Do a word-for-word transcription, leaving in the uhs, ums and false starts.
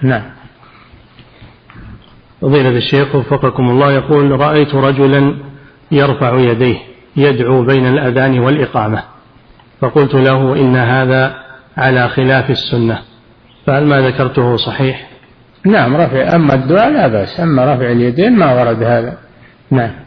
نعم. فضيلة الشيخ وفقكم الله، يقول: رأيت رجلا يرفع يديه يدعو بين الأذان والإقامة، فقلت له إن هذا على خلاف السنة، فهل ما ذكرته صحيح؟ نعم، رفع أما الدعاء لا بأس، أما رفع اليدين ما ورد هذا. نعم.